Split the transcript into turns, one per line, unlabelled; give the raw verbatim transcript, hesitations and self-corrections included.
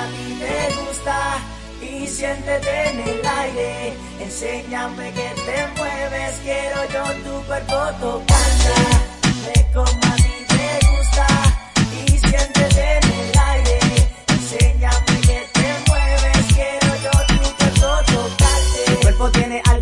a ti te gusta y siéntete en el aire. Enséñame que te mueves, quiero yo tu cuerpo tocarte. Ve como a ti te gusta y siéntete en el aire. Enséñame que te mueves, quiero yo tu cuerpo tocarte. Tu cuerpo tiene